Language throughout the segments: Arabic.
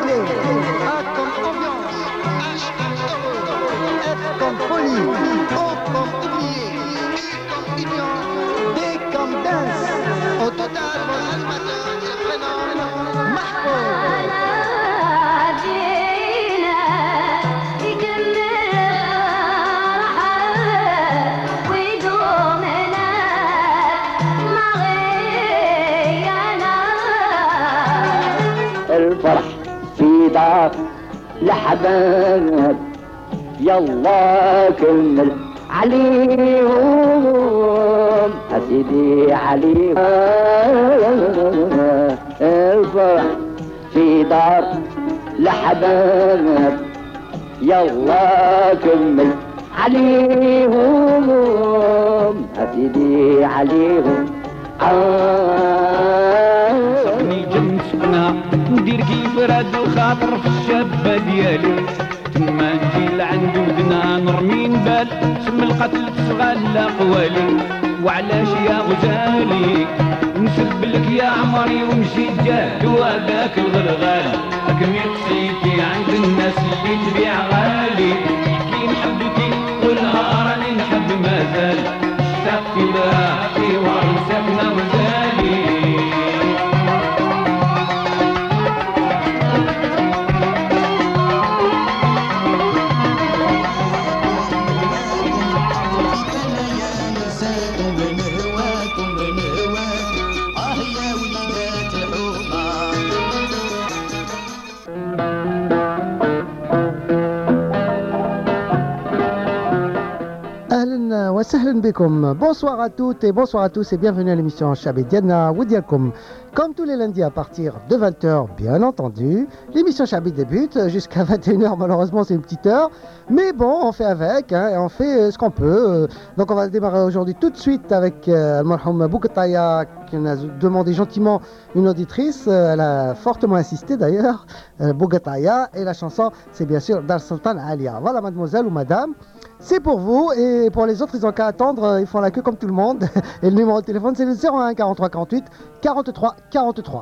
allez, A comme ambiance, H comme heureux, F comme folie, O comme oublié, U comme union, D comme dance. Au total, vos animateurs se prénomment Mahfouz. الفرح في دار لحباب يلا كمل عليهم أسيدي عليهم الفرح في دار لحباب يلا كمل عليهم أسيدي عليهم صبني جنسنا ندير كيف راد الخاطر في الشابة ديالي تما نجي لعند ودنا نرمي نبال سم القتل تسغى قوالي وعلاش يا غزالي نسب لك يا عمري ونمشي جاد وهذاك الغرغال كمي قصيتي عند الناس اللي تبيع غالي كي نحبك قولها راني نحب مازال اشتقت لها في وعد ساكنة غزالي Bonsoir à toutes et bonsoir à tous et bienvenue à l'émission Chabé Diana Woudiakoum. Comme tous les lundis à partir de 20h, bien entendu, l'émission Chabé débute jusqu'à 21h, malheureusement c'est une petite heure, mais bon, on fait avec, hein, et on fait ce qu'on peut. Donc on va démarrer aujourd'hui tout de suite avec Al-Marhoum Boukataya qui nous a demandé gentiment une auditrice, elle a fortement insisté d'ailleurs, Boukataya, et la chanson c'est bien sûr Dar Sultan Alia. Voilà mademoiselle ou madame. C'est pour vous et pour les autres ils ont qu'à attendre, ils font la queue comme tout le monde et le numéro de téléphone c'est le 01 43 48 43 43.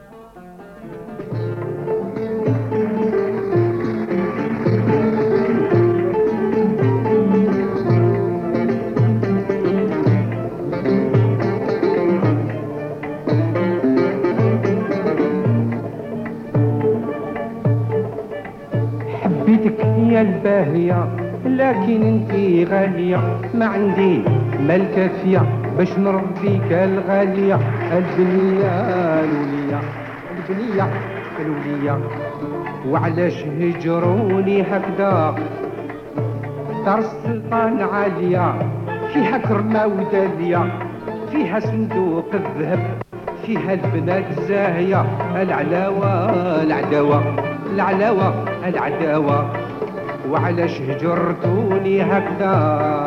حبيتك يا الباهية لكن انتي غالية ما عندي مال كافية باش نرضيك الغالية البنية الولية البنية الولية وعلاش هجروني هكذا دار السلطان عالية فيها كرمة ودالية فيها صندوق الذهب فيها البنات زاهية العلاوة العداوة العلاوة العداوة وعلاش هجرتوني هكذا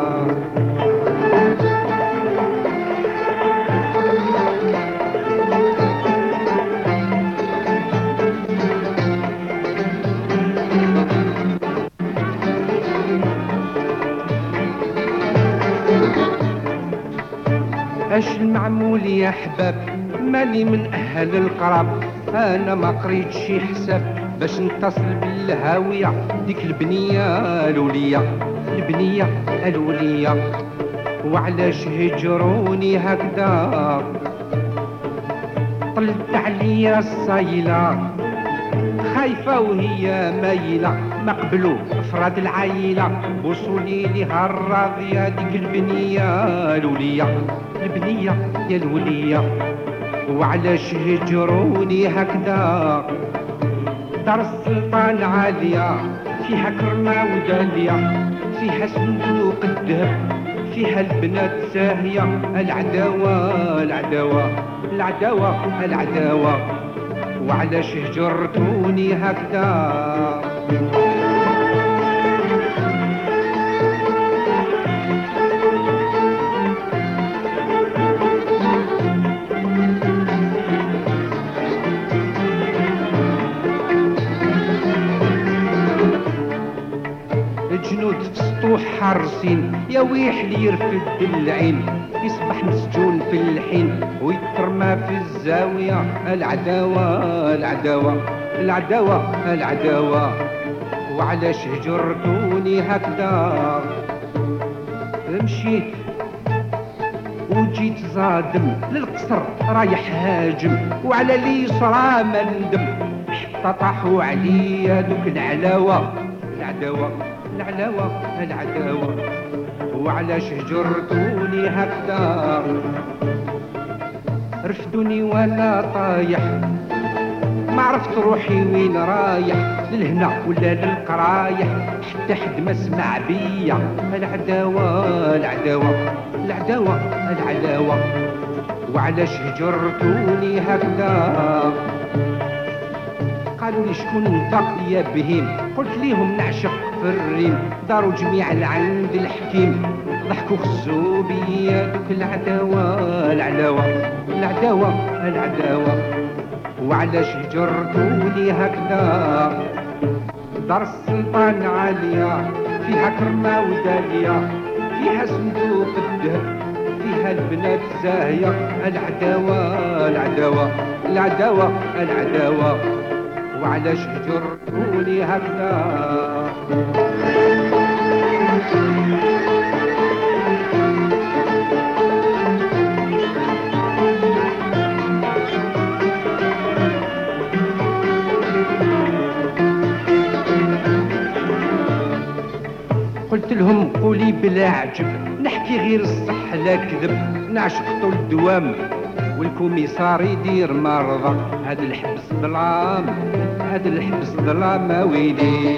اش المعمول يا حباب مالي من اهل القراب انا ما قريت شي حساب باش نتصل بالهاوية ديك البنية الولية البنية الولية وعلاش هجروني هكذا طلت عليا الصايلة خايفة وهي مايلة ما قبلوا افراد العايلة بوصولي ليها الراضية ديك البنية الولية البنية يا الولية وعلاش هجروني هكذا دار السلطان عالية فيها كرمة ودالية فيها صندوق الذهب فيها البنات ساهية العداوة العداوة العداوة العداوة وعلاش هجرتوني هكذا جنود في سطوح حارسين يا ويح لي يرفد العين يصبح مسجون في الحين ويترمى في الزاوية. العداوة العداوة العداوة العداوة، وعلاش هجرتوني هكذا؟ مشيت وجيت صادم للقصر رايح هاجم، وعلى لي صرا ما ندم، حتى طاحوا عليا دوك العلاوة. العداوة العلاوة العداوة، وعلاش هجرتوني هكذا؟ رفدوني وانا طايح، ما عرفت روحي وين رايح، للهنا ولا للقرايح، حتى حد ما سمع بيا. العداوة العداوة العداوة العداوة، وعلاش هجرتوني هكذا؟ قالوا لي شكون انت يا بهيم؟ قلت ليهم نعشق في الريم، داروا جميعا عند الحكيم، ضحكوا خزوا بيا دوك العداوة العداوة العداوة العداوة، وعلاش هجرتوني هكذا؟ دار السلطان عالية فيها كرمة ودالية، فيها صندوق الذهب، فيها البنات زاهية. العداوة العداوة العداوة العداوة، وعلاش هجرتوني هكذا؟ قلت لهم قولي بلا عجب، نحكي غير الصح لا كذب، نعشق طول الدوام والكوميسار يدير مرضى. هذا الحبس ظلام، هذا الحبس ظلام ويلي.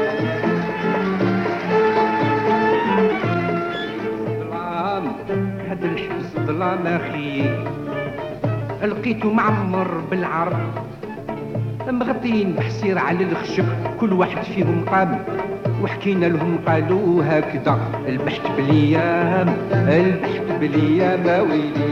ظلام، هذا الحبس ظلام اخي. لقيته معمر بالعرض، مغطين بحصير على الخشب، كل واحد فيهم قام وحكينا لهم قالوا هكذا. البحث بالايام، البحث بالايام ويلي.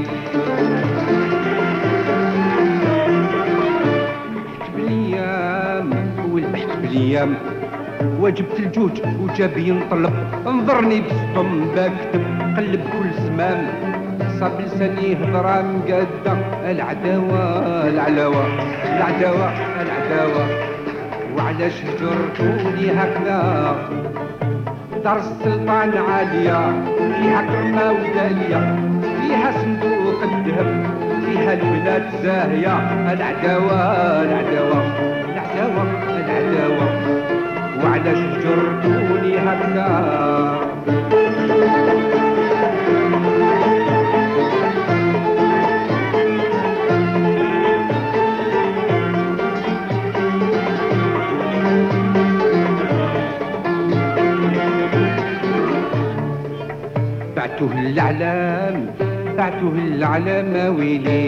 البحث بالايام والبحث بالايام، وجبت الجوج وجاب ينطلب، انظرني بسطم بكتب، قلب كل زمان صاب لساني هضره مقاده. العداوه العلاوه العداوه العداوه، وعلاش هجرتوني هكذا؟ دار السلطان عالية فيها كرمة ودالية، فيها صندوق الذهب، فيها البلاد زاهية. العداوة العداوة العداوة العداوة، وعلاش هجرتوني هكذا؟ بعته الأعلام، بعته الأعلام ويلي.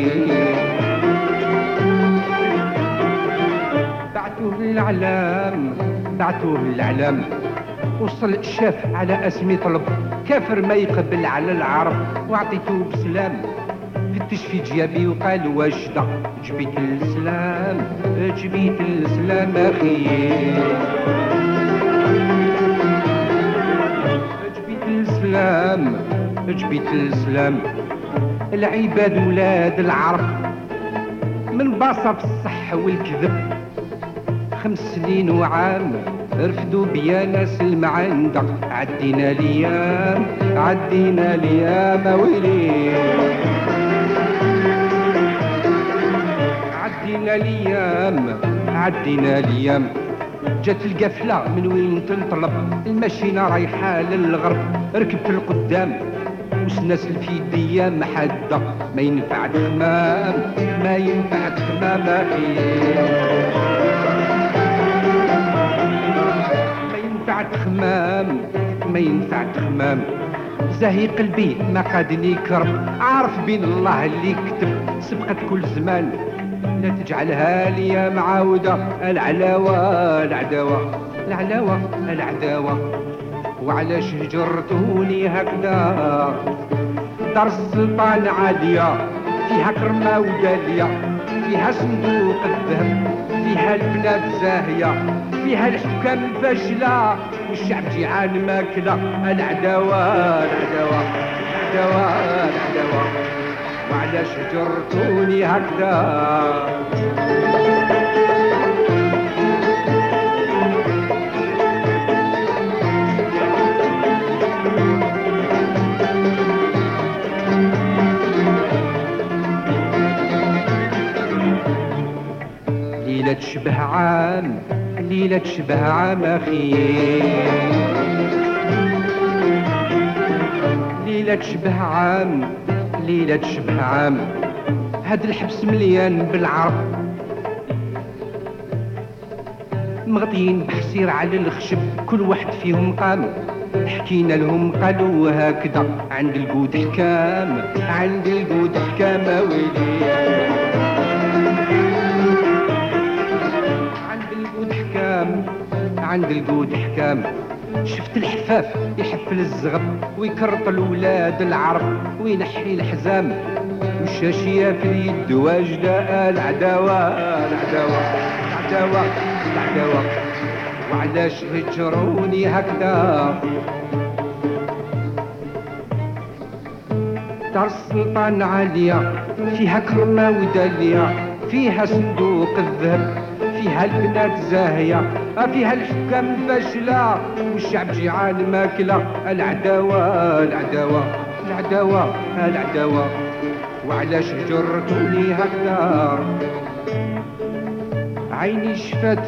بعته الأعلام، بعته الأعلام، وصل شاف على اسمي طلب، كافر ما يقبل على العرب، وعطيته بسلام. فتش في جيابي وقال واش دا؟ جبيت السلام، جبيت السلام اخي. السلام، جبيت السلام. العباد ولاد العرب من باصة في الصح والكذب، 5 سنين وعام رفدوا بيا ناس المعندة. عدينا ليام، عدينا ليام ويلي. عدينا ليام، عدينا ليام. جات القفلة من وين تنطلب، الماشينة رايحة للغرب، ركبت القدام وسناس الفيدية محدة. ما ينفع تخمام، ما ينفع تخمام اخي. ما ينفع تخمام، ما ينفع تخمام. زاهي قلبي ما قادني كرب، عارف بين الله اللي كتب، سبقت كل زمان لا تجعلها لي معاودة. العلاوة العداوة العلاوة العداوة، وعلاش هجرتوني هكذا؟ دار السلطان عالية فيها كرمة ودالية، فيها صندوق الذهب، فيها البنات زاهية، فيها الحكام فاشلة والشعب جيعان ماكلة. العداوة العداوة العداوة وعلاش هجرتوني هكذا. ليلة تشبه عام، ليلة تشبه عام أخي، ليلة تشبه عام، ليلة تشبه عام. هاد الحبس مليان بالعرب مغطيين بحسير على الخشب، كل واحد فيهم قام. حكينا لهم قالوا هكذا، عند القود حكام، عند القود حكام ويلي، عند القود حكام. شفت الحفاف يحفل الزغب ويكرط الولاد العرب وينحي الحزام، والشاشية في اليد واجدة. العداوة العداوة العداوة العداوة وعلاش هجروني هكذا. دار السلطان عالية فيها كرمة ودالية، فيها صندوق الذهب، فيها البنات زاهية، فيها الحكام فاشلة والشعب جيعان ماكلة. العداوة العداوة العداوة العداوة وعلاش هجرتوني هكذا. عيني شفت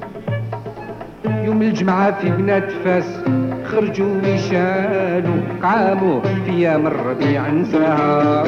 يوم الجمعة في بنات فاس، خرجوا ويشالوا قاموا في ايام الربيع نساها.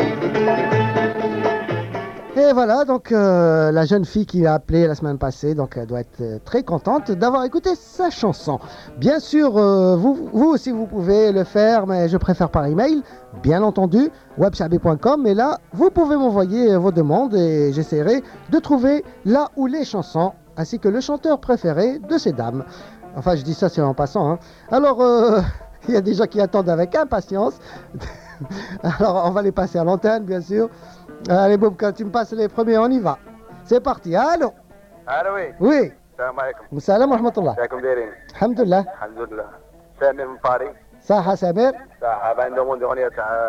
Et voilà, donc la jeune fille qui a appelé la semaine passée, donc elle doit être très contente d'avoir écouté sa chanson. Bien sûr, vous aussi vous pouvez le faire, mais je préfère par email, bien entendu, webchabi.com. Mais là, vous pouvez m'envoyer vos demandes et j'essaierai de trouver là où les chansons, ainsi que le chanteur préféré de ces dames. Enfin, je dis ça, c'est en passant. Hein. Alors, il y a des gens qui attendent avec impatience. Alors, on va les passer à l'antenne, bien sûr. Allez, Bob, quand tu me passes les premiers, on y va. C'est parti. Allô? Allô, oui. Oui. Salam alaikum. Salam wa rahmatullah. كيفكم دايرين؟ Alhamdulillah. الحمد لله. سامر من باريس. صحة سامر. صح، عندهم اغنيه تاع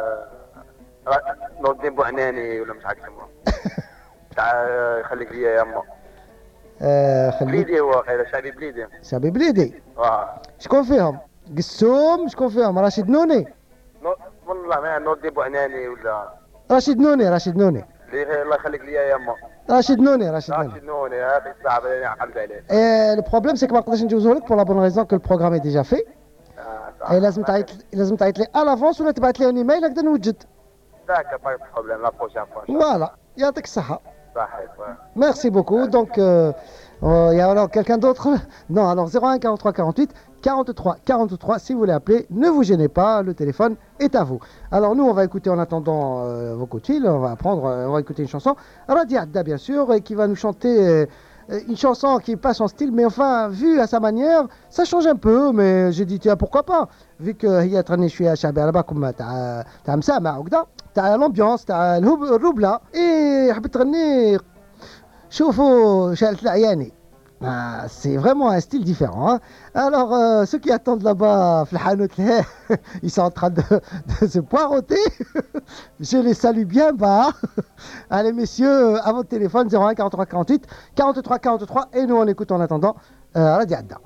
نور الدين بوعناني ولا مش عارف يسموها. تاع خليك ليا يا اما. خليك. بليدي هو خير شعبي بليدي. شعبي بليدي. شكون فيهم؟ قسوم؟ شكون فيهم؟ راشد نوني؟ والله ما نور الدين بوعناني ولا راشد نوني. راشد نوني. الله يخليك ليا يا اما. راشد نوني. راشد نوني. راشد نوني هذا الصعب اللي عقلت عليه. Le problème c'est que ما نقدرش نجوزه لك pour la bonne raison que le programme est déjà fait. لازم تعيط لي à l'avance ولا تبعت لي un email هكذا نوجد. D'accord, pas de problème, la prochaine fois. Voilà, يعطيك الصحة. صحيح. Merci beaucoup. Donc, il y a alors quelqu'un d'autre? Non, alors 01 43 48 43 43. Si vous voulez appeler, ne vous gênez pas, le téléphone est à vous. Alors nous, on va écouter en attendant vos coups de fil. On va écouter une chanson. Radia Adda, bien sûr, qui va nous chanter une chanson qui passe en style, mais enfin, vu à sa manière, ça change un peu. Mais j'ai dit, tiens, pourquoi pas? Vu que هي تغني شوية شعبي على بالكم تاع مسامع وكذا، تاع الامبيونس تاع الروبلا، et حبيت تغني شوفوا شالت العياني. C'est vraiment un style différent. Hein. Alors, ceux qui attendent là-bas, ils sont en train de se poireauter. Je les salue bien bas. Allez, messieurs, à votre téléphone, 01 43 48 43 43. Et nous, on écoute en attendant Radio Adda.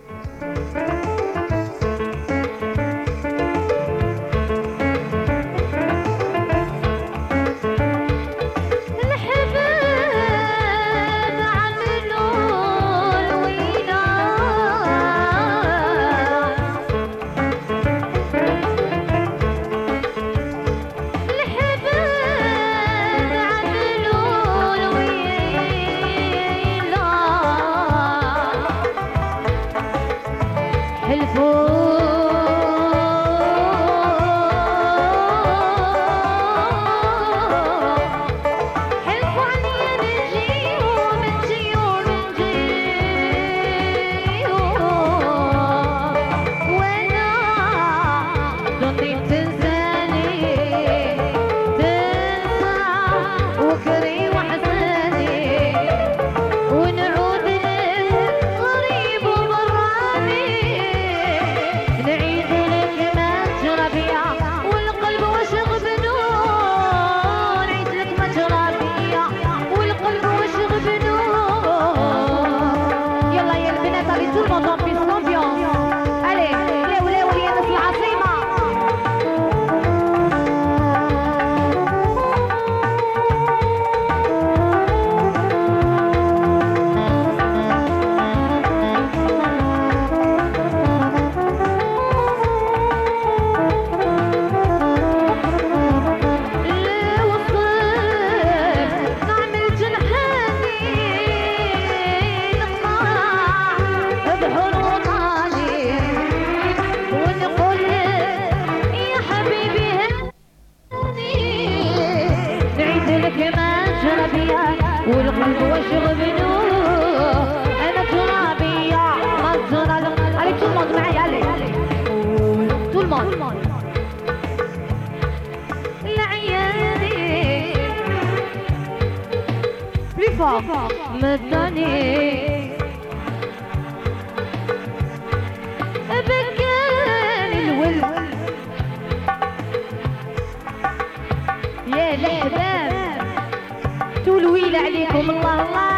العياني plus fort مداني بكان الولد يا الأحباب تولويل عليكم الله الله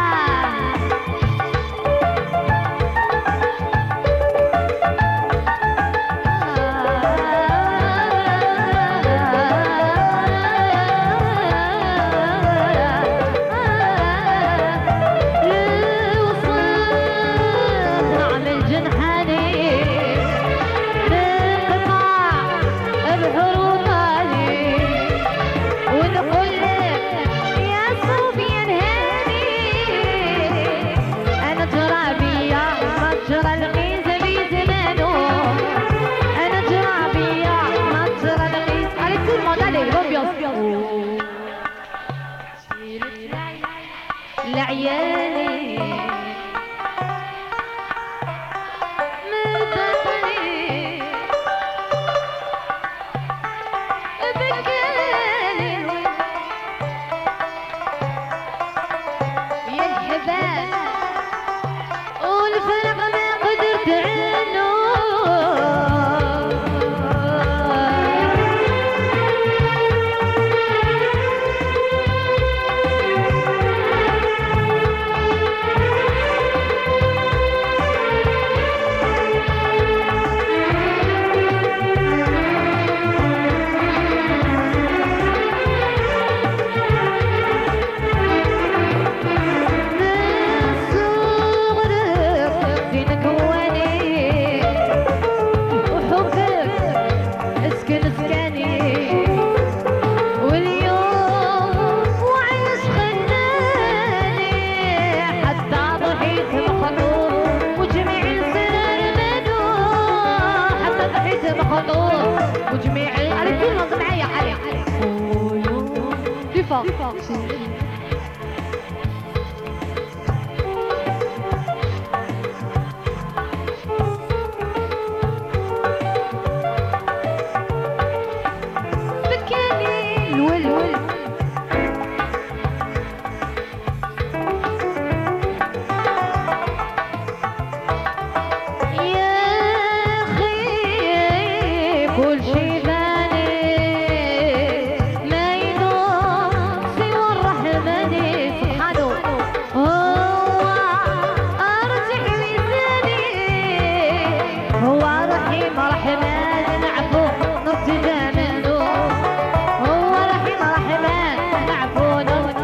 لعيالي مدني بكالي يا الحباب والفرق ما قدرت عنه وجميع على كل نظم معايا علي دفاع بكاني الولول كل شي باني ما يدوم سوى الرحمن سبحانه هو أرجع لساني هو رحيم رحمن نعفو نرتجى منه هو رحيم رحمن نعفو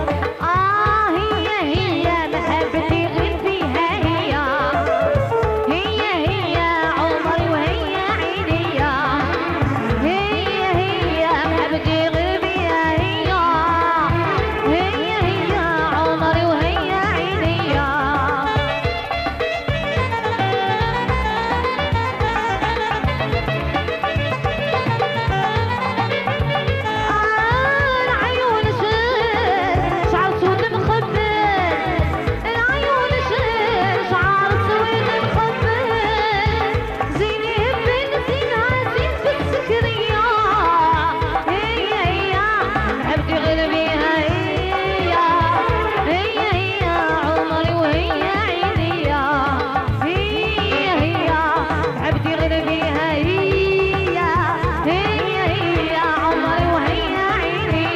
هي محبتي غير فيها هي عمري وهي عيني هي محبتي غير بيها هي عمري وهي عيني العيون شعر سود مخبل العيون شعر سود مخبل زيني بنتنا زين بالسكرية هي محبتي غير بيها هي عمري وهي عيني هي محبتي غير بيها هي عمري وهي عيني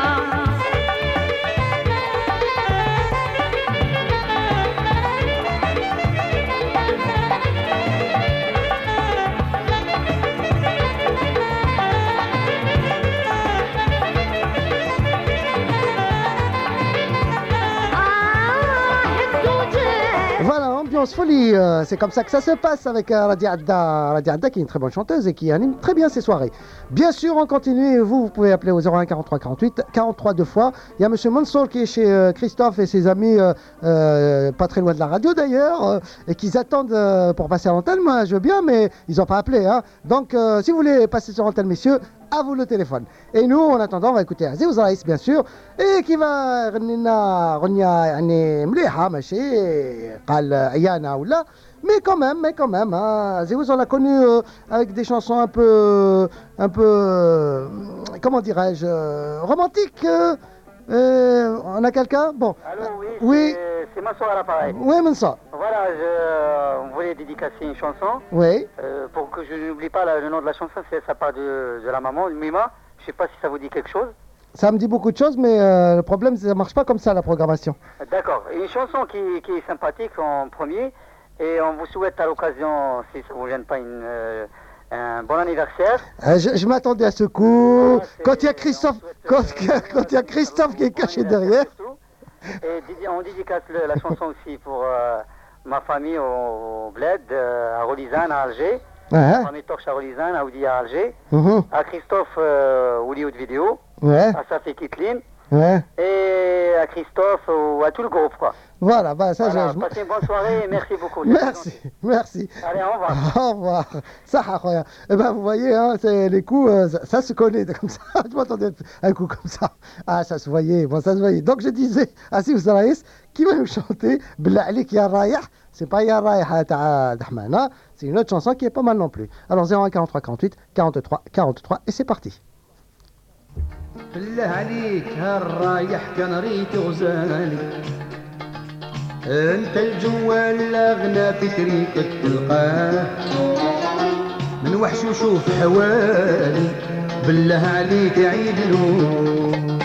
Voilà, ambiance folie, c'est comme ça que ça se passe avec Radia Adda qui est une très bonne chanteuse et qui anime très bien ses soirées. Bien sûr, on continue et vous pouvez appeler au 01 43 48 43 deux fois. Il y a monsieur Mansour qui est chez Christophe et ses amis, pas très loin de la radio d'ailleurs, et qui attendent pour passer à l'antenne. Moi, je veux bien, mais ils n'ont pas appelé. Hein. Donc, si vous voulez passer sur l'antenne, messieurs, à vous le téléphone. Et nous, en attendant, on va écouter Aziz Raïs, bien sûr, et qui va غنينا غنية يعني مليحة ماشي قال عيانة ولا. Mais quand même, hein, Aziz, on l'a connu avec des chansons un peu, comment dirais-je, romantiques. On a quelqu'un? Bon. Allô, oui, Oui. c'est Mansour à l'appareil. Oui, mais ça. Voilà, on voulait dédicacer une chanson. Oui. Pour que je n'oublie pas le nom de la chanson, ça part de la maman, Mima. Je sais pas si ça vous dit quelque chose. Ça me dit beaucoup de choses, mais le problème, c'est que ça marche pas comme ça, la programmation. D'accord. Une chanson qui est sympathique en premier. Et on vous souhaite à l'occasion, si ça ne vous gêne pas, un bon anniversaire. Je m'attendais à ce coup. Quand il y a Christophe, quand il y a Christophe qui est caché derrière. Et on dédicace la chanson aussi pour ma famille au Bled, à Rolisane, à Alger. Ouais. Ma Torche à Rolisane, à Oudi à Alger. Mhm. À Christophe Hollywood Vidéo. Ouais. À Safi Kitline. Ouais. Et à Christophe ou à tout le groupe, quoi. Voilà, bah ça Voilà, je. passez une bonne soirée et merci beaucoup. Merci. Allez, au revoir. Au revoir. Ça, incroyable. Eh ben, vous voyez, hein, c'est les coups, ça se connaît comme ça. Je m'attendais à un coup comme ça. Ah, ça se voyait. Bon, ça se voyait. Donc, je disais à Aziz Raïs qui va nous chanter Billah Alik Ya Rayah. C'est pas Ya Rayah d'Ahmana. C'est une autre chanson qui est pas mal non plus. Alors, 01 43 48 43 43 et c'est parti. بالله عليك هالرايح كان ريت غزالي انت الجوال الاغنى في طريقك تلقاه من وحش وشوف حوالي بالله عليك عيد له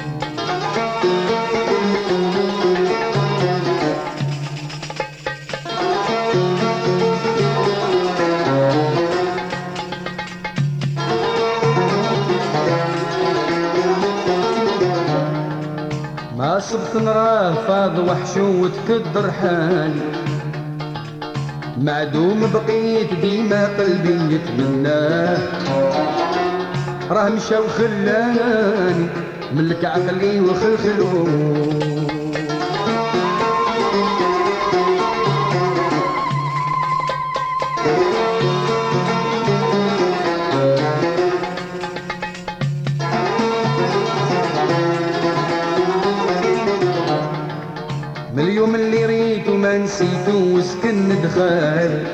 ما صبت نراه فاض وحشو وتكدر حالي معدوم بقيت ديما قلبي يتمناه راه مشى وخلاني ملك عقلي وخلخلو من اليوم اللي ريتو ما نسيتو وسكن دخال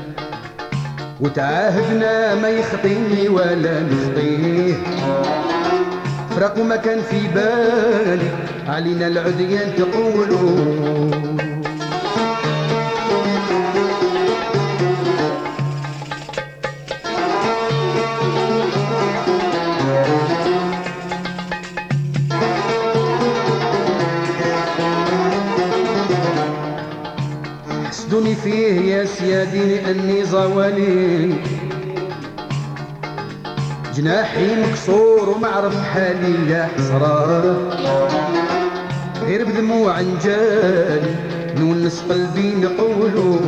وتعاهدنا ما يخطيني ولا نخطيه فراق وما كان في بالي علينا العديان تقولوا حسدوني فيه يا سيادي لأني زوالي جناحي مكسور ومعرف حالي يا حسرة غير بدموع نجالي نونس قلبي نقولو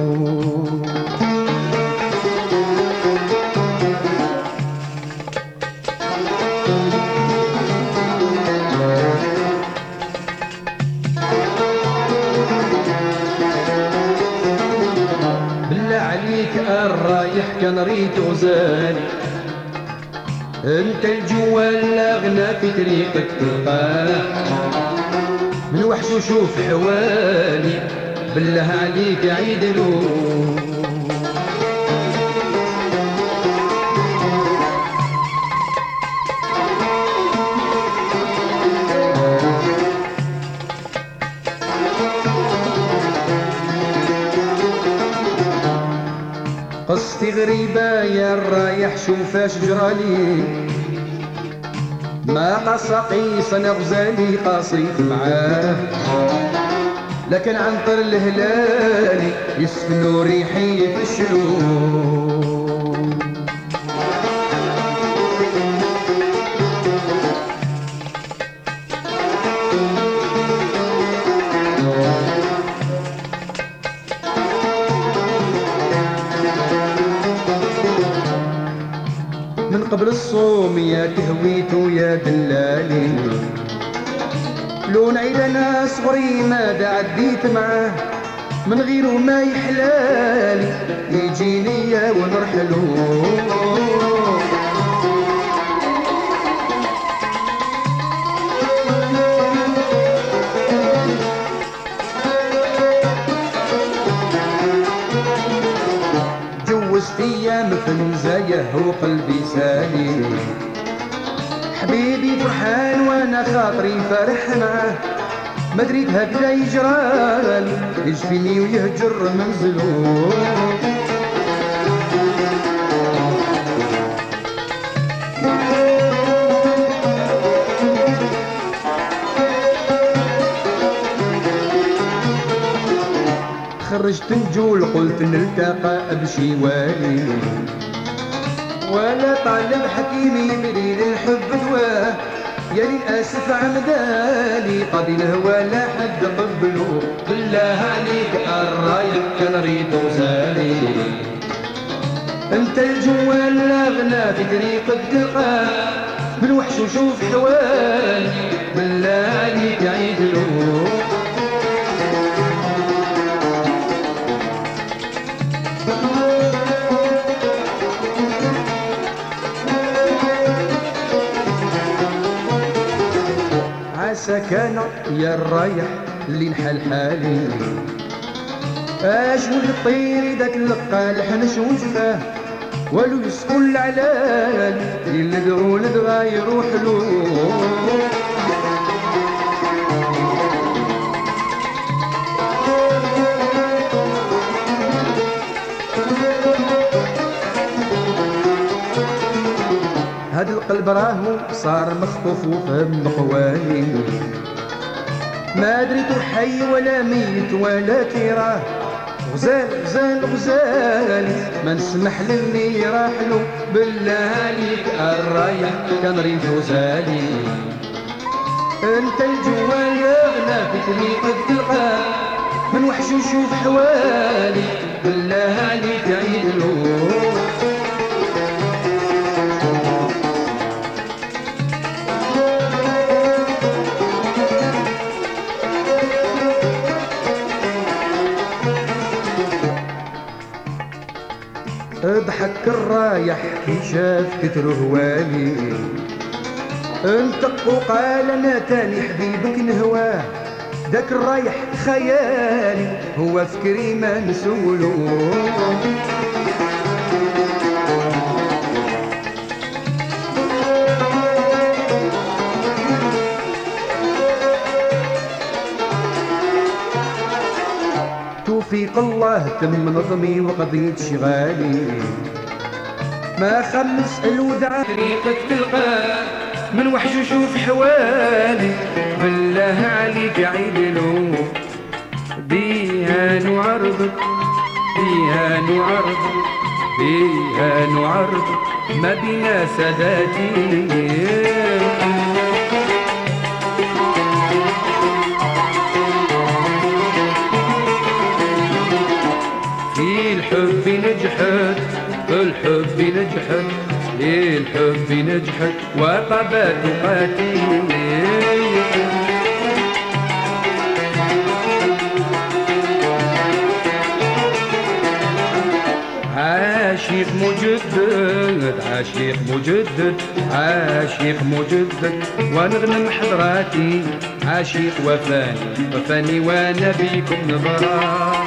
بالله عليك الرايح كان ريت غزالي انت الجوال الاغنى في طريقك تلقاه من وحش وشوف حوالي بالله عليك عيدلو قصتي غريبة يا الرايح شوفاش جرالي ما قص قيس انا غزالي قصيت معاه لكن عنطر الهلالي يسكنوا ريحي في الشلوم من قبل الصوم يا كهويتو يا دلالي لون عيد انا صغري ما دا عديت معاه من غيره ما يحلالي يجيني ونرحلو في المزايا وقلبي سالي. حبيبي فرحان وانا خاطري فرح معاه، ما دريت هكذا يجرالي يجفيني ويهجر منزلو. خرجت نجول قلت نلتقى بشي والي، ولا طالب حكيم يبري للحب دواه، يا للأسف عمداني قاضي الهوى لا حد قبلو. بالله عليك الرايق كان ريدو زالي، انت الجوال لاغنى في طريق التقى، بالوحش وشوف حوالي بالله عليك عيدلو. عساكانا يا الرايح اللي نحل حالي، اش والطير اذا تلقى الحنش وجفاه، ولو يسكن العلال يلدغو لدغا يروح له. هاد القلب راهو صار مخطوف وفهم قواني، ما دريتو حي ولا ميت ولا كيراه، غزال غزال غزال ما نسمح للي راحلو. بالله عليك الرايح كان ريد غزالي، انت الجوال يغنى في طريق التلقى، من وحش وشوف حوالي بالله عليك عيدلو. ضحك الرايح كي شاف كتر هوالي، انطق وقال انا تاني حبيبك نهواه، داك الرايح خيالي هو فكري ما نسولو. توفيق الله تم نظمي وقضيت شغالي، ما خمس الوداع طريقك تلقى، من وحش وشوف حوالي بالله عليك عيدلو. بيها نعرضك بيها نعرضك بيها نعرضك ما بينا ساداتي. في الحب نجحت الحب نجحت الحب نجحت وطبات قاتل. عاشق مجدد عاشق مجدد عاشق مجدد ونغنم حضراتي، عاشق وفاني وفاني وانا بيكم نظرة.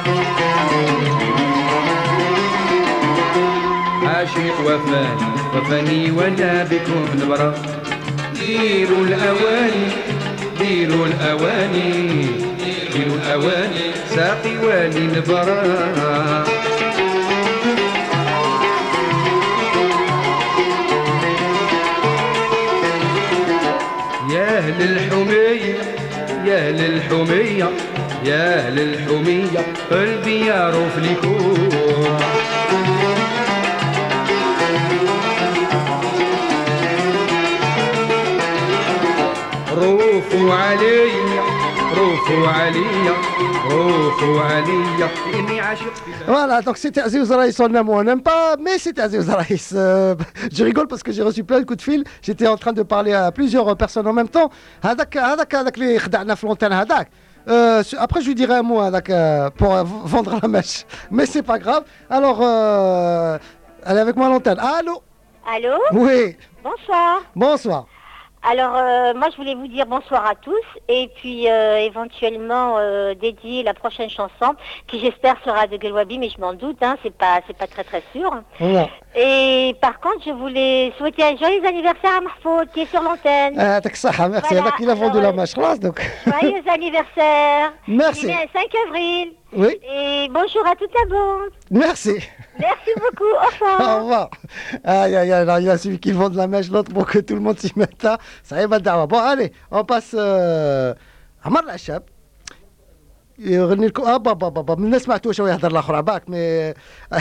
عاشق وفاني وفاني وانا بكم نبرة. ديروا الاواني ديروا الاواني ديروا الاواني ساقي والي نبرة. يا اهل الحمية يا اهل الحمية يا اهل الحمية قلبي يعرف ليكم. روفوا عليا روفوا عليا روفوا عليا إني عاشق. Voilà, donc c'était Aziz Raïs, on aime ou on n'aime pas, mais c'était Aziz Raïs. Je rigole parce que j'ai reçu plein de coups de fil. J'étais en train de parler à plusieurs personnes en même temps. هذاك اللي خدعنا في l'antenne هذاك. Après je lui dirai un mot pour vendre la mèche. Mais c'est pas grave. Alors, elle est avec moi à l'antenne. Allô? Allô? Oui. Bonsoir. Bonsoir. Alors, moi, je voulais vous dire bonsoir à tous et puis éventuellement dédier la prochaine chanson qui, j'espère, sera de Guelwabi, mais je m'en doute, hein, c'est pas très très sûr. Non. Et par contre, je voulais souhaiter un joyeux anniversaire à Mahfoud qui est sur l'antenne. يعطيك الصحة, merci. Voilà, هذاك il a vendu alors, la mâche, خلاص donc. Joyeux anniversaire. Merci. Il est le 5 avril. Oui. Et bonjour à toute la bande. Merci. Merci beaucoup. Au revoir. Au revoir. Aïe, aïe, aïe, il y a celui qui vend de la mèche, l'autre pour que tout le monde s'y mette là. Ça y est, Badawa. Bon, allez, on passe à Mar Lachab. يغني لكم بابا ما سمعتوش شويه يهضر الاخر باك مي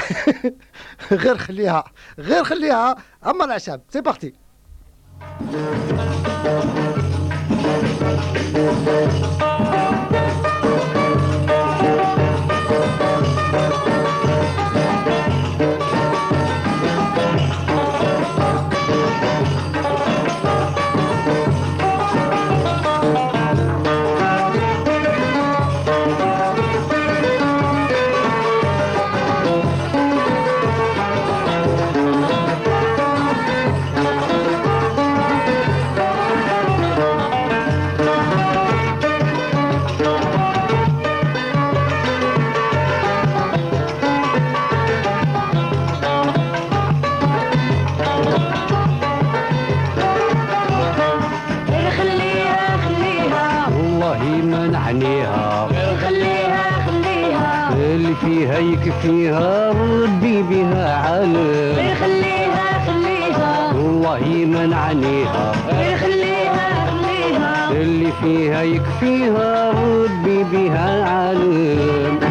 غير خليها اما العشاب سي بارتي يكفيها ربي بها عالم خليها والله ما نعنيها خليها اللي فيها يكفيها ربي بها عالم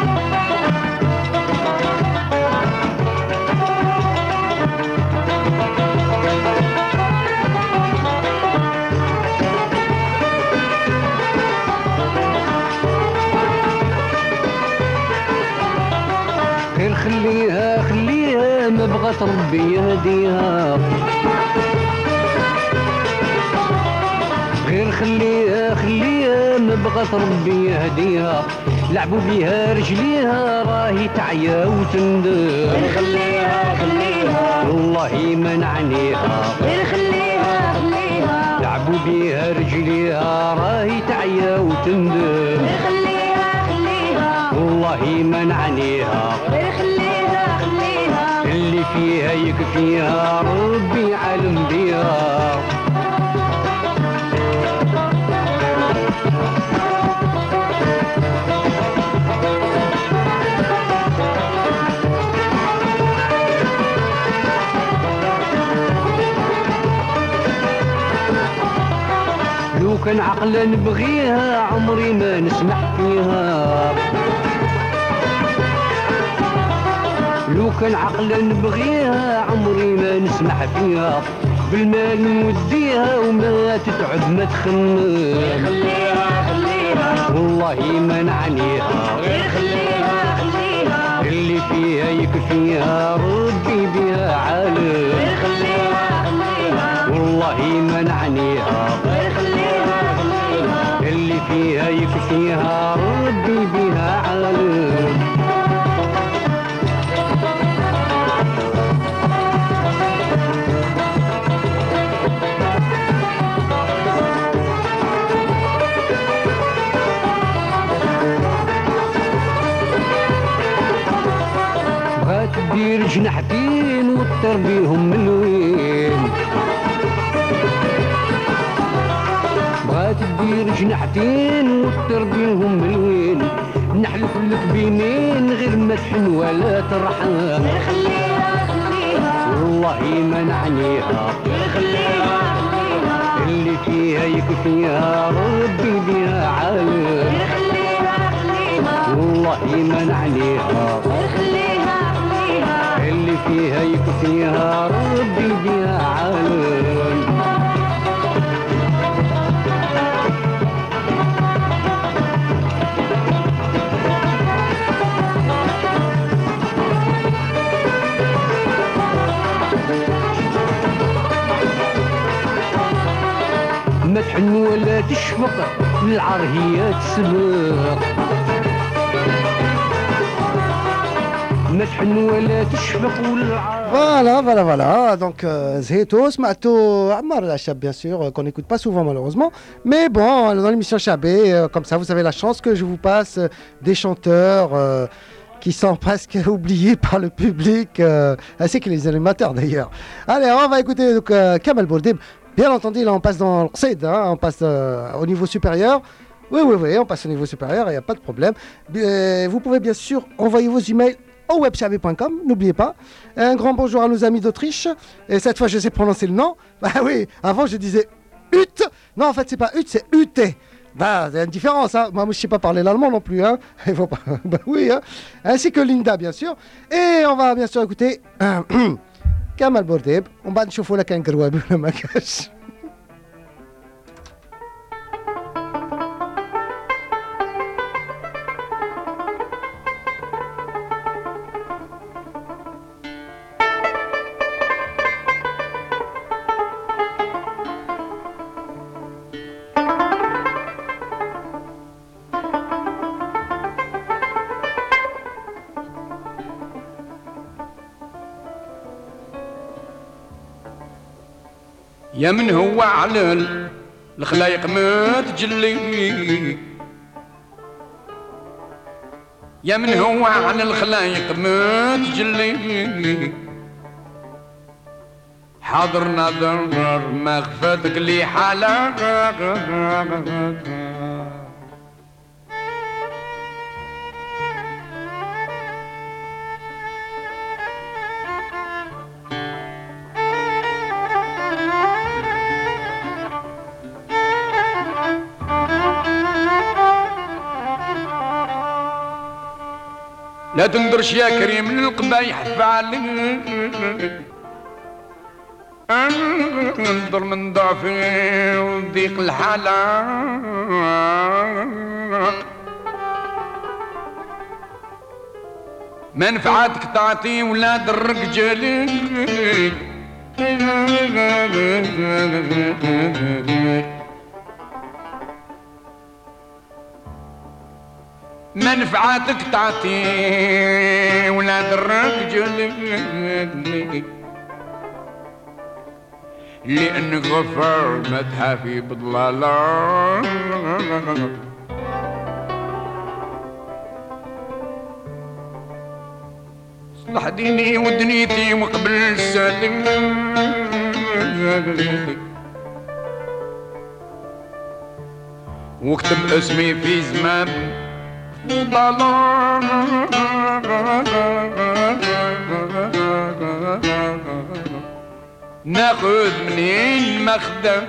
خليها ما بغات ربي يهديها غير خليها ما بغات ربي يهديها لعبوا بيها رجليها راهي تعيا وتندم خليها والله ما نعنيها غير خليها لعبوا بيها رجليها راهي تعيا وتندم خليها والله ما نعنيها اللي فيها يكفيها ربي عالم بيها لو كان عقلا نبغيها عمري ما نسمح فيها لو كان عقلا نبغيها عمري ما نسمح فيها بالمال نوديها وما تتعب ما تخمم خليها والله ما نعنيها غير خليها اللي فيها يكفيها ربي بها عالم غير خليها والله ما نعنيها غير خليها اللي فيها يكفيها ربي بها عالم دير جنحتين وطير بيهم من وين بغات دير جنحتين وطير بيهم من وين نحلف لك بيمين غير ما تحن ولا ترحم خليها والله ما نعنيها خليها اللي فيها يكفيها ربي بها عالم والله ما نعنيها اللي فيها يكفيها ربي بها عالم ما تحن ولا تشفق العار هي تسبق ما تحن ولا تشفق والعار Voilà. Donc, Zheto, Smato, Ammar Lachab, bien sûr, qu'on n'écoute pas souvent malheureusement. Mais bon, dans l'émission Chabé, comme ça, vous avez la chance que je vous passe des chanteurs qui sont presque oubliés par le public, ainsi que les animateurs d'ailleurs. Allez, on va écouter donc, Kamel Bourdib. Bien entendu, là on passe dans le CED, hein, on passe au niveau supérieur. Oui, on passe au niveau supérieur, il n'y a pas de problème. Vous pouvez bien sûr envoyer vos emails au webchavé.com, n'oubliez pas. Un grand bonjour à nos amis d'Autriche. Et cette fois, je sais prononcer le nom. Bah oui, avant je disais UT. Non, en fait, c'est pas UT, c'est UT. Bah, il y a une différence, hein. Moi, je ne sais pas parler l'allemand non plus, hein. Il faut pas... bah oui, hein. Ainsi que Linda, bien sûr. Et on va bien sûr écouter Kamel Bourdib. On va نشوفوا لك كان قروابي ولا ما كاش. يا من هو على الخلايق ما تجلي يا من هو على الخلايق ما تجلي حاضر ناظر ما خفتك لي حالك لا تندرش يا كريم للقبايح فعلي انظر من ضعفي وضيق الحالة منفعتك تعطي ولاد الرجال منفعتك تعطي ولاد الرجل لأنك غفار ما تحافي بضلالة صلح ديني ودنيتي وقبل السلم واكتب اسمي في زمان ناخذ منين مخدم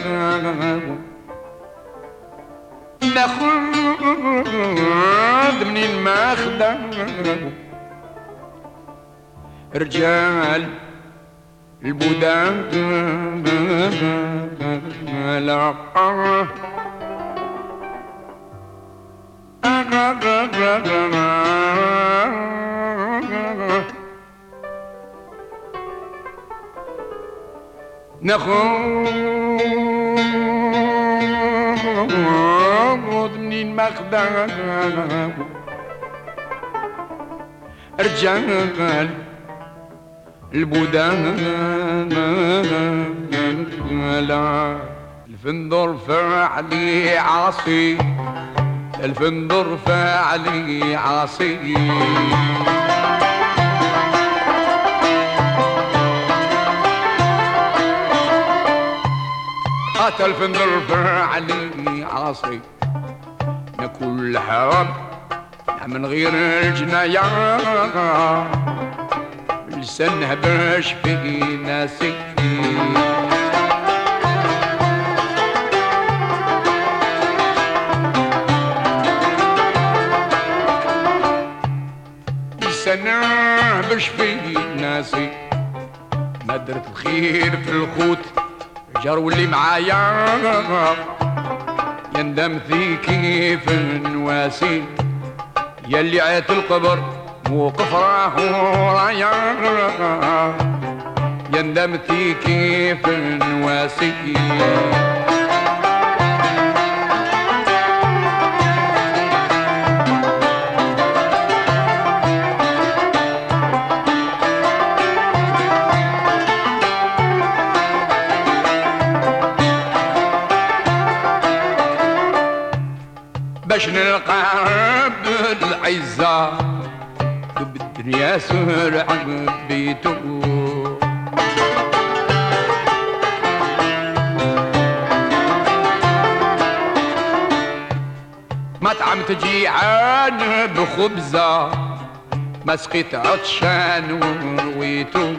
ناخذ منين مخدم رجال البودان لا ناخذ منين مخدم رجال البودان لا الفندر فعلي عاصي الفندر فعلي عاصي قاتل الفندر فعلي عاصي ناكل الحرام من غير الجناية لسانها باش في ناسي لسانها باش في ناسي ما درت الخير في الخوت جار واللي معايا يندم في كيف نواسي يلي عيت القبر موقف راهو رايا يندم في كيف نواسي باش نلقى عبد العزة دنيا سرع بيتو مطعم تجيعان بخبزة ما سقيت عطشان ورويتو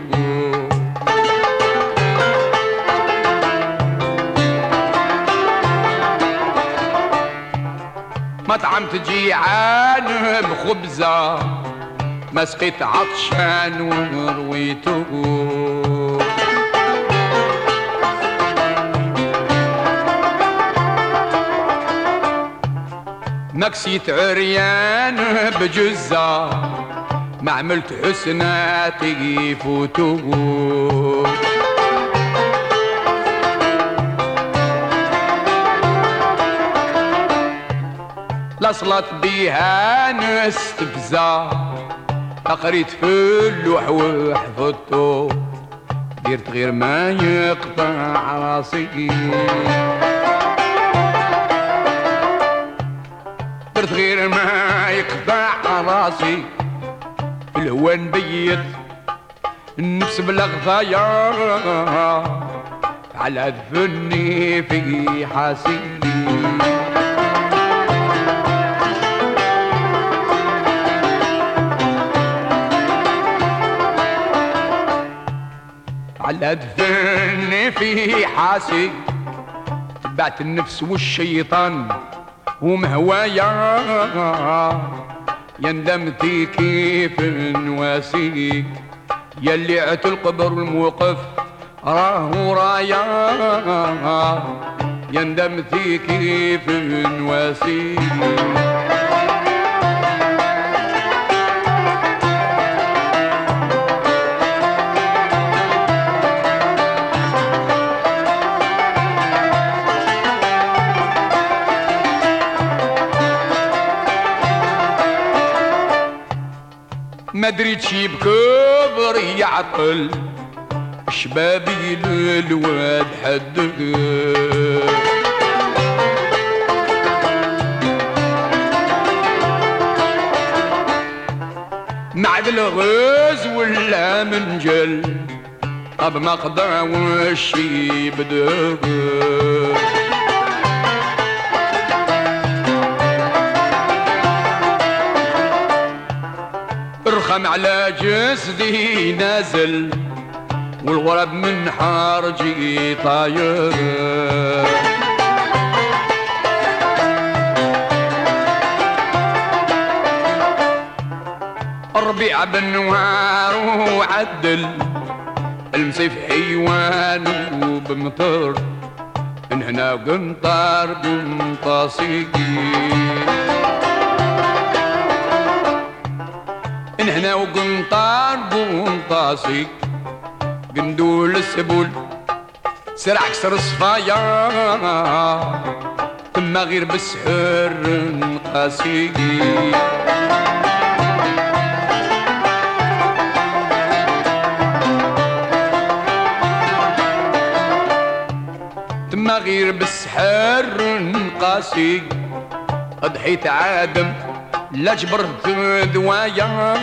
مطعم تجيعان بخبزة ما سقيت عطشان ورويتو مكسيت عريان بجزة ما عملت حسنات يفوتو لا صلات بيها نستفزا قريت في اللوح وحفظتو ديرت غير ما يقطع راسي درت غير ما يقطع راسي في الهوى نبيت النفس بالغضايا على ذني في حاسي على ذني في حاسي بعت النفس والشيطان ومهوايا يندمتي كيف نواسي يلي عت القبر الموقف راهو رايا يندمتي كيف نواسي ما دريت شي بكبر يعقل شبابي للواد حد معد الغاز ولا منجل طب ما قضاوش يبدا رخم على جسدي نازل والغراب من حارجي طاير الربيع بالنوار وعدل المصيف حيوان وبمطر من هنا قنطار قنطاسي من هنا وقنطار قنطاسي قندول السبول سرع كسر صفايا تما غير بالسحر نقاسي تما غير بالسحر نقاسي ضحيت عادم لا جبرت دوايا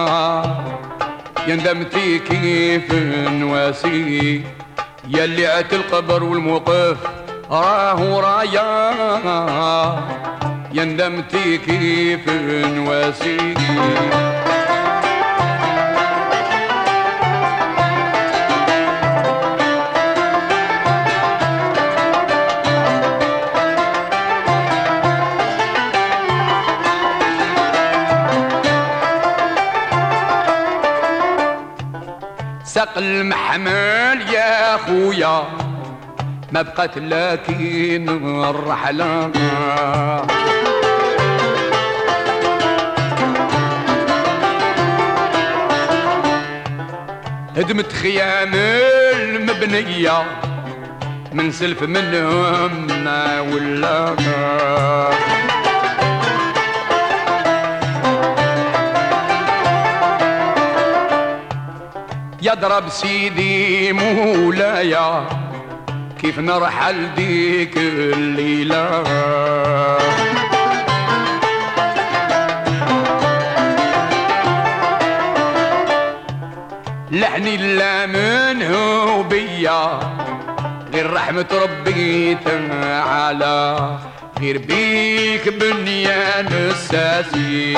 يندمتي كيف نواسي يلي عت القبر والموقف راهو رايا يندمتي كيف نواسي ساق المحمل يا خويا ما بقات لكن الرحلة هدمت خيام المبنية من سلف منهم ما ولا يضرب سيدي مولايا كيف نرحل ديك الليلة لحني لا منه بيا غير رحمة ربي تعالى غير بيك بنيان الساسي.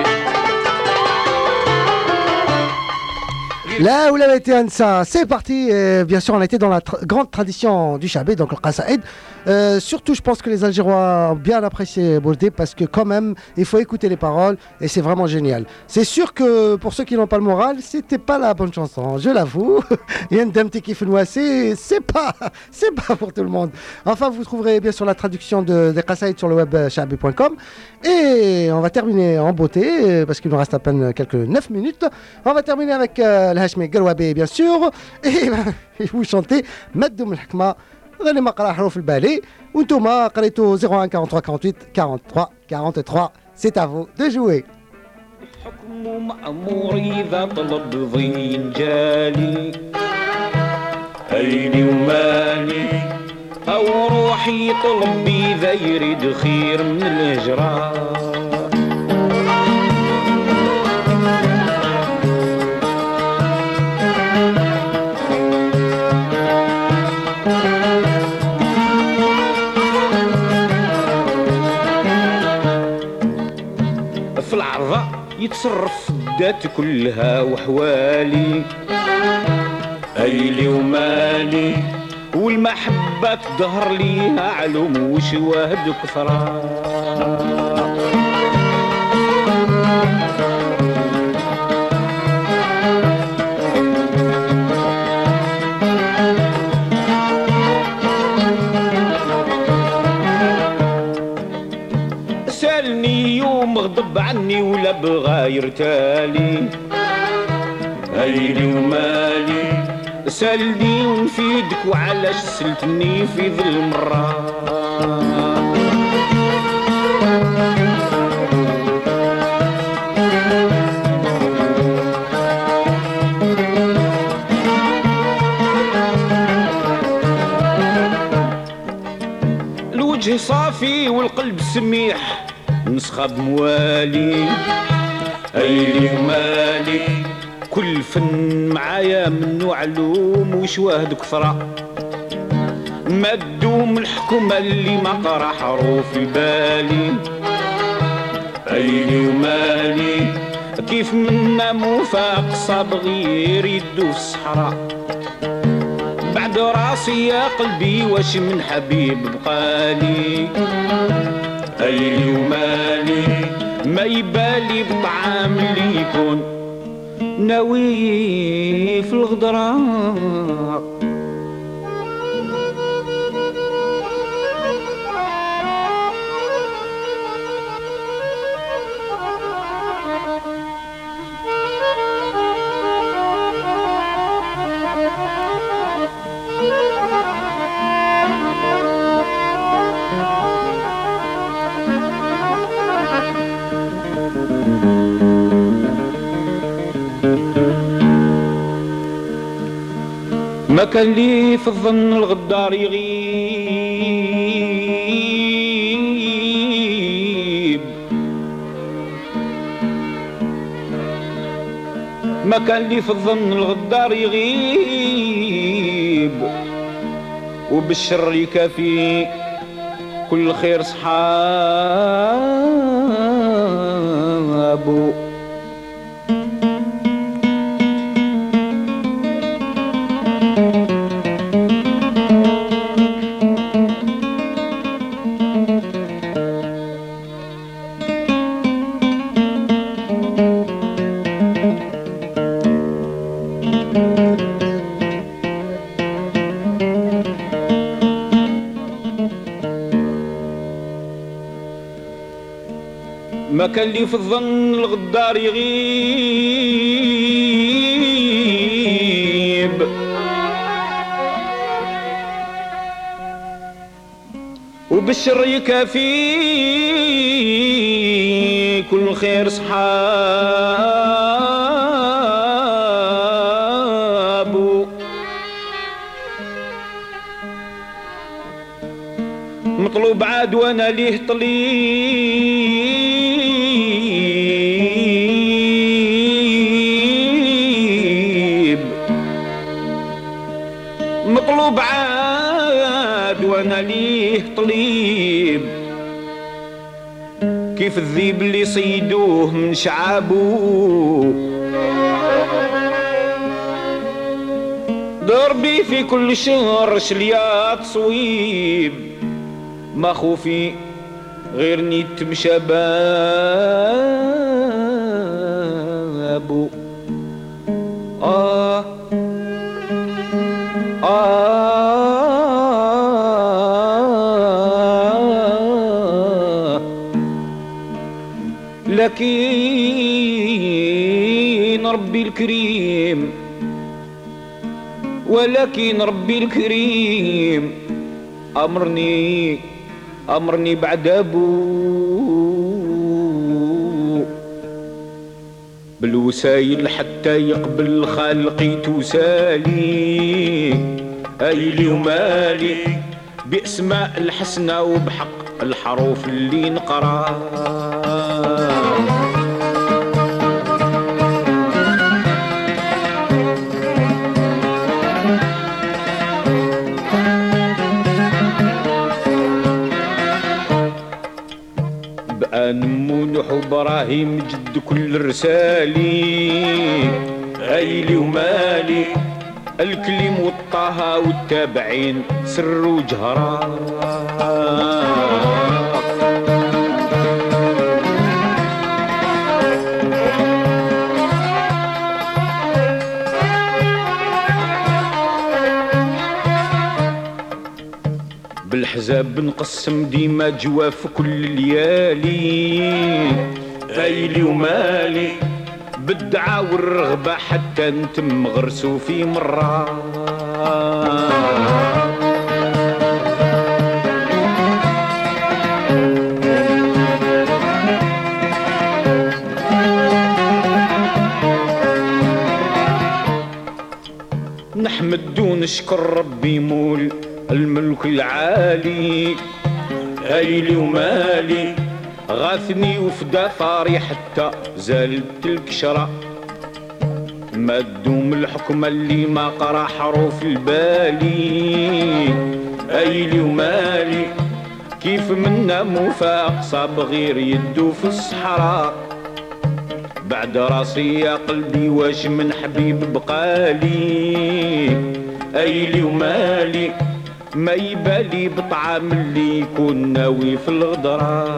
Là, vous l'avez été Ansa, c'est parti. Bien sûr, on a été dans la grande tradition du Chabé, donc le Qasaïd. Surtout, je pense que les Algérois ont bien apprécié Bourdé parce que quand même, il faut écouter les paroles et c'est vraiment génial. C'est sûr que pour ceux qui n'ont pas le moral, c'était pas la bonne chanson, je l'avoue. Il y a une dame qui fait c'est pas pour tout le monde. Enfin, vous trouverez bien sûr la traduction des Qasaïd sur le web chabé.com. Et on va terminer en beauté parce qu'il nous reste à peine quelques 9 minutes. On va terminer avec الهاشمي قروابي bien sûr. Et vous chantez مدوا من الحكمة غير ما قرا حروف البالي وانتوما قريتوا 01 43 48 43 43. C'est à vous de jouer. حكم مأمور إذا طلب ضين جالي أيدي ومالي أو روحي طلبي إذا يريد خير من الهجرة. في العرضة يتصرف الدات كلها وحوالي أيلي ومالي والمحبة تظهر ليها علوم وشواهد كثرة. سالني يوم غضب عني ولا بغا يرتالي أيلي ومالي سالني ونفيدك وعلاش سلتني في ذي المرة. الوجه صافي والقلب سميح نسخة بموالي أيلي ومالي كل فن معايا منو علوم وشواهد كثرة ما تدوم الحكومة اللي ما قرا حروف البالي أيلي ومالي كيف منا موفاق صابغير يدو في الصحراء بعد راسي يا قلبي واش من حبيب بقالي أيلي ومالي ما يبالي بطعام اللي يكون ناوي في الغدرة. ما كان لي في الظن الغدار يغيب ما كان لي في الظن الغدار يغيب وبالشر يكافي كل خير صحابه. ما كان لي في الظن الغدار يغيب وبالشر يكافي كل خير صحابه. مطلوب عاد وانا ليه طليب مضروب عاد وانا ليه طليب، كيف الذيب اللي صيدوه من شعابو، ضربي في كل شهر شليات صويب، ما خوفي غير نيت بشبابو. لكن ربي الكريم، ولكن ربي الكريم أمرني بعد أبو بالوسايل حتى يقبل الخالق توسالي، أيلي ومالي بأسماء الحسنى وبحق الحروف اللي نقرأ. نمو نوح وابراهيم جد كل الرسالي، ايلي ومالي الكلم والطه والتابعين سر وجهرا. بالحزاب بنقسم ديما جواف كل الليالي، ايلي ومالي بالدعاء والرغبة حتى نتم غرسو في مرة. نحمد ونشكر ربي مول الملك العالي، ايلي ومالي غاثني وفدا ثاري حتى زالت الكشرة، ما تدوم الحكمة اللي ما قرا حروف البالي، ايلي ومالي كيف منا مفاق صاب غير يدو في الصحراء، بعد راسي يا قلبي واش من حبيب بقالي، ايلي ومالي ما يبالي بطعام اللي يكون ناوي في الغدرة.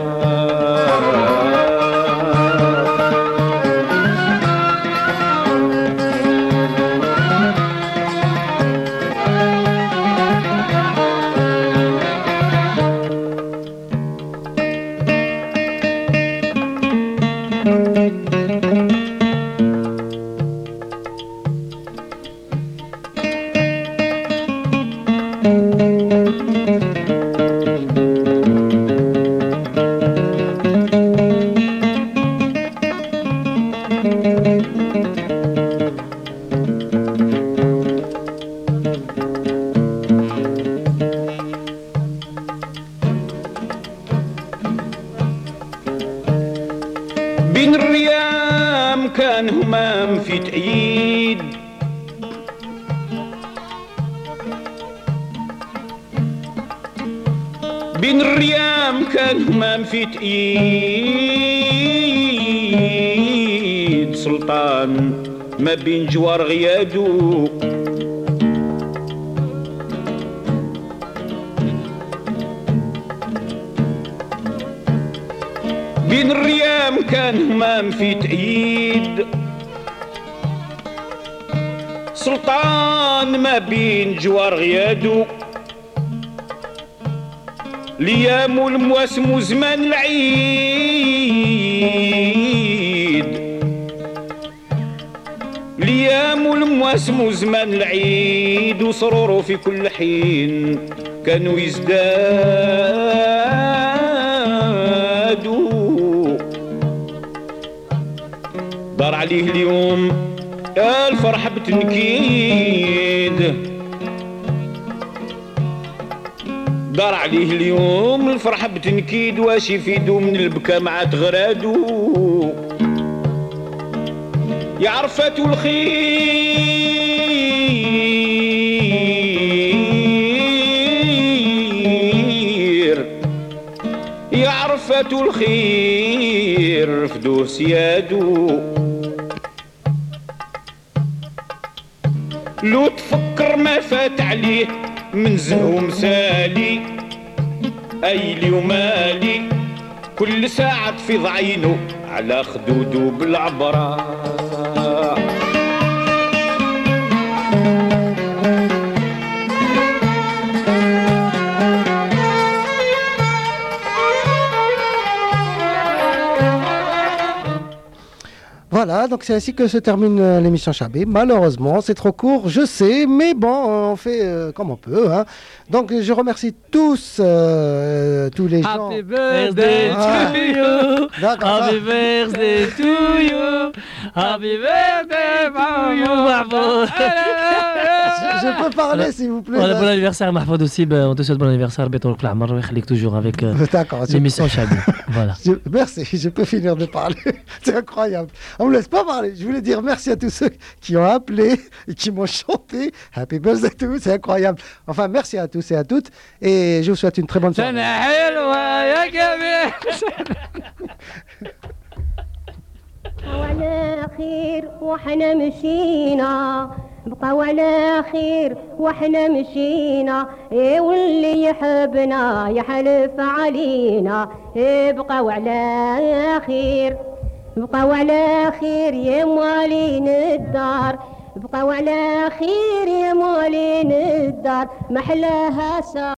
بين الريام كان همام في تأييد، بين الريام كان همام في تأييد، سلطان ما بين جوار غيادو، بين الريام كان همام في تأييد، سلطان ما بين جوار غيادو، ليام والمواسم وزمان العيد، ليام والمواسم وزمان العيد، وسروره في كل حين كانوا يزدادوا. دار عليه اليوم الفرحة بتنكيد، دار عليه اليوم الفرحة بتنكيد، واش يفيدو من البكا مع تغرادو. يا عرفات الخير فاتوا الخير رفدوه سيادو لو تفكر ما فات عليه من زهو مسالي ايلي ومالي كل ساعة تفيض عينه على خدوده بالعبرة Voilà, donc c'est ainsi que se termine l'émission Chabé. Malheureusement, c'est trop court, je sais, mais bon, on fait comme on peut. Hein. Donc je remercie tous, tous les gens. Happy birthday to you. Happy birthday to you. Happy birthday to you, Mahfoud. Je peux parler, s'il vous plaît. Bon anniversaire, Mahfoud aussi. On te souhaite bon anniversaire. Béton Klamar, khalik toujours avec l'émission Chabé. Voilà. Merci, je peux finir de parler. C'est incroyable. On me laisse pas parler. Je voulais dire merci à tous ceux qui ont appelé et qui m'ont chanté. Happy birthday to you, c'est incroyable. Enfin, merci à tous et à toutes. Et je vous souhaite une très bonne soirée. وعلى خير وحنا مشينا بقى على خير وحنا مشينا إيه واللي يحبنا يحلف علينا إيه بقى على خير بقى على خير يا موالين الدار بقى على خير يا موالين الدار محلاها